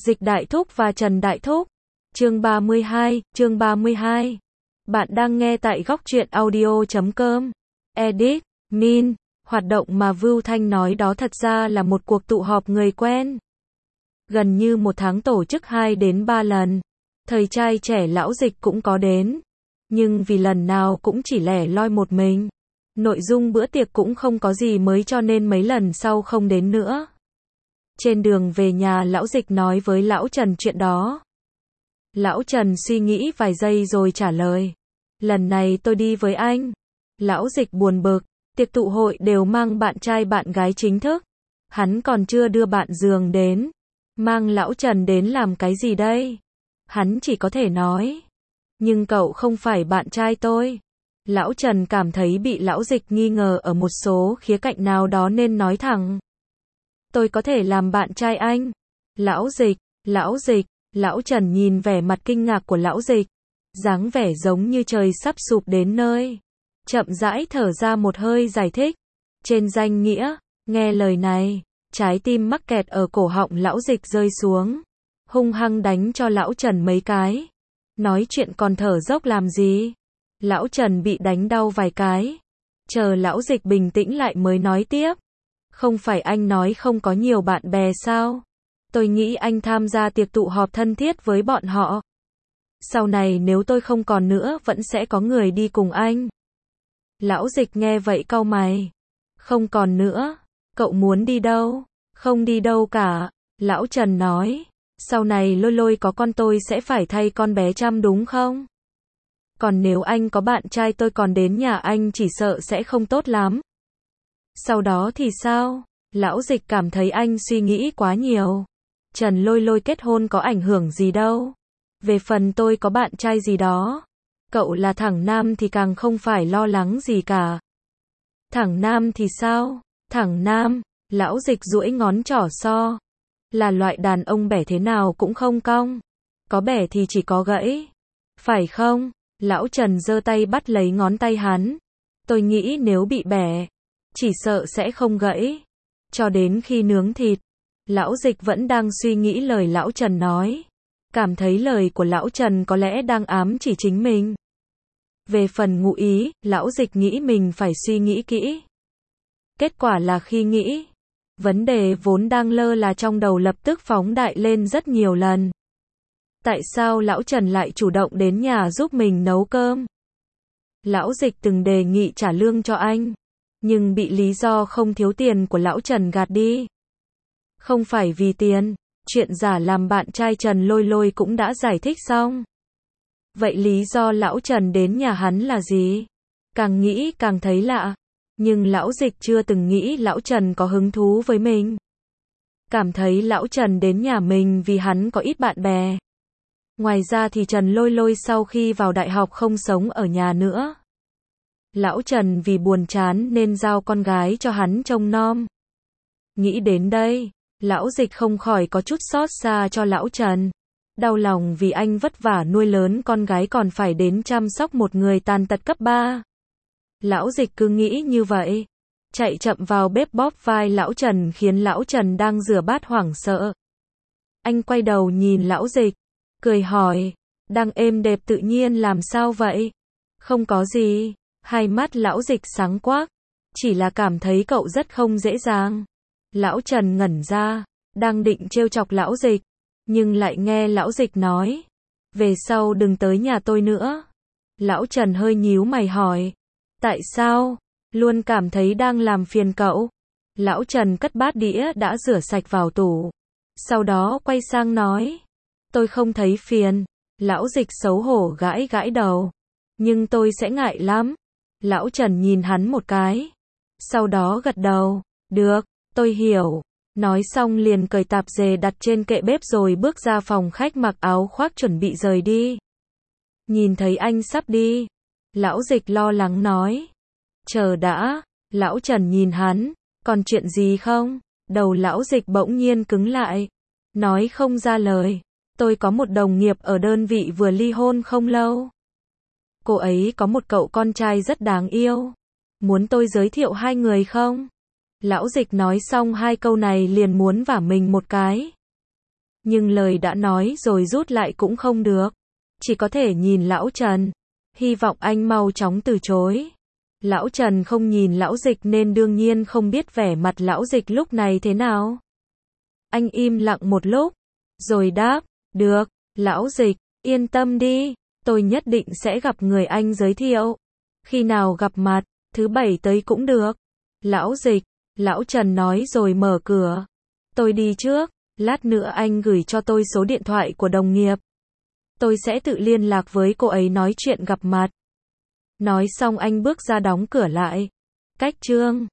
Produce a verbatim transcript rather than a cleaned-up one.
Dịch Đại Thúc và Trần Đại Thúc. Chương ba mươi hai, chương ba mươi hai. Bạn đang nghe tại góc truyện audio chấm com. Edit, Min, hoạt động mà Vưu Thanh nói đó thật ra là một cuộc tụ họp người quen. Gần như một tháng tổ chức hai đến ba lần. Thời trai trẻ lão Dịch cũng có đến. Nhưng vì lần nào cũng chỉ lẻ loi một mình. Nội dung bữa tiệc cũng không có gì mới cho nên mấy lần sau không đến nữa. Trên đường về nhà lão Dịch nói với lão Trần chuyện đó. Lão Trần suy nghĩ vài giây rồi trả lời. Lần này tôi đi với anh. Lão Dịch buồn bực. Tiệc tụ hội đều mang bạn trai bạn gái chính thức. Hắn còn chưa đưa bạn giường đến. Mang lão Trần đến làm cái gì đây? Hắn chỉ có thể nói. Nhưng cậu không phải bạn trai tôi. Lão Trần cảm thấy bị lão Dịch nghi ngờ ở một số khía cạnh nào đó nên nói thẳng. Tôi có thể làm bạn trai anh. Lão Dịch, lão Dịch, lão Trần nhìn vẻ mặt kinh ngạc của lão Dịch. Dáng vẻ giống như trời sắp sụp đến nơi. Chậm rãi thở ra một hơi giải thích. Trên danh nghĩa, nghe lời này, trái tim mắc kẹt ở cổ họng lão Dịch rơi xuống. Hung hăng đánh cho lão Trần mấy cái. Nói chuyện còn thở dốc làm gì? Lão Trần bị đánh đau vài cái. Chờ lão Dịch bình tĩnh lại mới nói tiếp. Không phải anh nói không có nhiều bạn bè sao? Tôi nghĩ anh tham gia tiệc tụ họp thân thiết với bọn họ. Sau này nếu tôi không còn nữa vẫn sẽ có người đi cùng anh. Lão Dịch nghe vậy cau mày. Không còn nữa. Cậu muốn đi đâu? Không đi đâu cả. Lão Trần nói. Sau này Lôi Lôi có con tôi sẽ phải thay con bé chăm đúng không? Còn nếu anh có bạn trai tôi còn đến nhà anh chỉ sợ sẽ không tốt lắm. Sau đó thì sao? Lão Dịch cảm thấy anh suy nghĩ quá nhiều. Trần Lôi Lôi kết hôn có ảnh hưởng gì đâu. Về phần tôi có bạn trai gì đó. Cậu là thẳng nam thì càng không phải lo lắng gì cả. Thẳng nam thì sao? Thẳng nam, lão Dịch duỗi ngón trỏ so. Là loại đàn ông bẻ thế nào cũng không cong. Có bẻ thì chỉ có gãy. Phải không? Lão Trần giơ tay bắt lấy ngón tay hắn. Tôi nghĩ nếu bị bẻ, chỉ sợ sẽ không gãy. Cho đến khi nướng thịt, lão Dịch vẫn đang suy nghĩ lời lão Trần nói. Cảm thấy lời của lão Trần có lẽ đang ám chỉ chính mình. Về phần ngụ ý, lão Dịch nghĩ mình phải suy nghĩ kỹ. Kết quả là khi nghĩ, vấn đề vốn đang lơ là trong đầu lập tức phóng đại lên rất nhiều lần. Tại sao lão Trần lại chủ động đến nhà giúp mình nấu cơm? Lão Dịch từng đề nghị trả lương cho anh, nhưng bị lý do không thiếu tiền của lão Trần gạt đi. Không phải vì tiền, chuyện giả làm bạn trai Trần Lôi Lôi cũng đã giải thích xong. Vậy lý do lão Trần đến nhà hắn là gì? Càng nghĩ càng thấy lạ. Nhưng lão Dịch chưa từng nghĩ lão Trần có hứng thú với mình. Cảm thấy lão Trần đến nhà mình vì hắn có ít bạn bè. Ngoài ra thì Trần Lôi Lôi sau khi vào đại học không sống ở nhà nữa. Lão Trần vì buồn chán nên giao con gái cho hắn trông nom. Nghĩ đến đây, lão Dịch không khỏi có chút xót xa cho lão Trần. Đau lòng vì anh vất vả nuôi lớn con gái còn phải đến chăm sóc một người tàn tật cấp ba. Lão Dịch cứ nghĩ như vậy. Chạy chậm vào bếp bóp vai lão Trần khiến lão Trần đang rửa bát hoảng sợ. Anh quay đầu nhìn lão Dịch, cười hỏi, đang êm đẹp tự nhiên làm sao vậy? Không có gì. Hai mắt lão Dịch sáng quắc. Chỉ là cảm thấy cậu rất không dễ dàng. Lão Trần ngẩn ra, đang định trêu chọc lão Dịch. Nhưng lại nghe lão Dịch nói. Về sau đừng tới nhà tôi nữa. Lão Trần hơi nhíu mày hỏi. Tại sao? Luôn cảm thấy đang làm phiền cậu. Lão Trần cất bát đĩa đã rửa sạch vào tủ. Sau đó quay sang nói. Tôi không thấy phiền. Lão Dịch xấu hổ gãi gãi đầu. Nhưng tôi sẽ ngại lắm. Lão Trần nhìn hắn một cái. Sau đó gật đầu. Được, tôi hiểu. Nói xong liền cởi tạp dề đặt trên kệ bếp rồi bước ra phòng khách mặc áo khoác chuẩn bị rời đi. Nhìn thấy anh sắp đi. Lão Dịch lo lắng nói. Chờ đã. Lão Trần nhìn hắn. Còn chuyện gì không? Đầu lão Dịch bỗng nhiên cứng lại. Nói không ra lời. Tôi có một đồng nghiệp ở đơn vị vừa ly hôn không lâu. Cô ấy có một cậu con trai rất đáng yêu. Muốn tôi giới thiệu hai người không? Lão Dịch nói xong hai câu này liền muốn vả mình một cái. Nhưng lời đã nói rồi rút lại cũng không được. Chỉ có thể nhìn lão Trần. Hy vọng anh mau chóng từ chối. Lão Trần không nhìn lão Dịch nên đương nhiên không biết vẻ mặt lão Dịch lúc này thế nào. Anh im lặng một lúc, rồi đáp, được, lão Dịch, yên tâm đi, tôi nhất định sẽ gặp người anh giới thiệu. Khi nào gặp mặt, thứ bảy tới cũng được. Lão Dịch, lão Trần nói rồi mở cửa. Tôi đi trước, lát nữa anh gửi cho tôi số điện thoại của đồng nghiệp. Tôi sẽ tự liên lạc với cô ấy nói chuyện gặp mặt. Nói xong anh bước ra đóng cửa lại. Cách chương